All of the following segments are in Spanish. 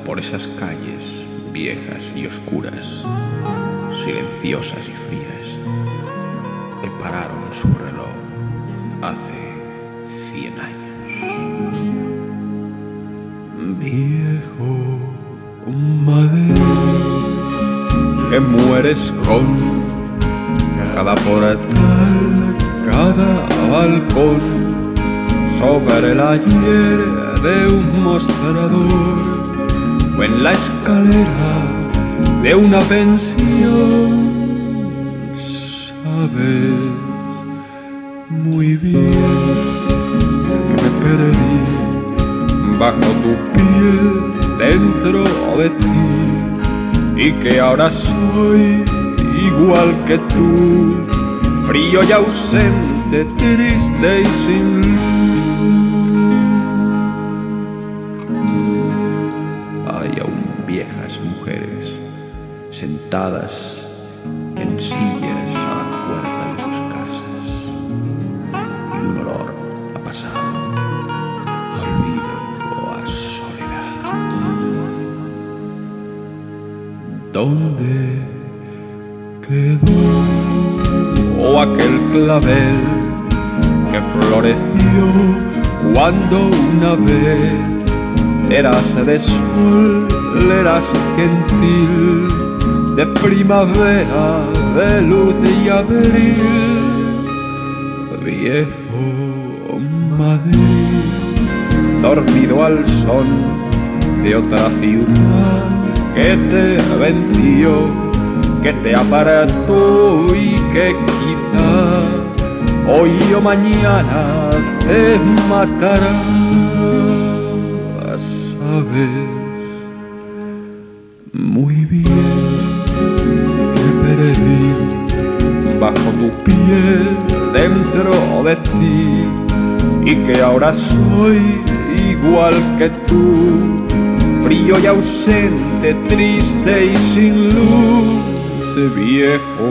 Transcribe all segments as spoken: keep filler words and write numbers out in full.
por esas calles viejas y oscuras, silenciosas y frías, que pararon su reloj hace cien años. Viejo madero, que mueres con cada portal, cada balcón, sobre el ayer de un mostrador o en la escalera de una pensión. Sabes muy bien que me perdí bajo tu piel, dentro de ti, y que ahora soy igual que tú, frío y ausente, triste y sin luz. Hay aún viejas mujeres sentadas en sillas a la puerta de sus casas, y un olor a pasado, a olvido o a soledad. ¿Dónde quedó o aquel clavel que floreció cuando una vez eras de sol, eras gentil, de primavera, de luz y abril? Viejo Madrid, dormido al son de otra ciudad que te venció, que te apartó y que quizá hoy o mañana te matará. Sabes muy bien que perdí bajo tu piel, dentro de ti, y que ahora soy igual que tú, frío y ausente, triste y sin luz. Viejo,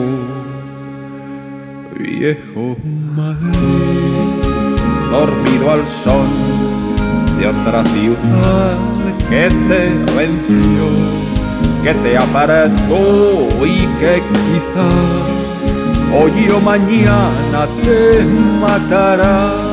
viejo Madrid, dormido al son de otra ciudad que te venció, que te apartó y que quizá hoy o mañana te matará.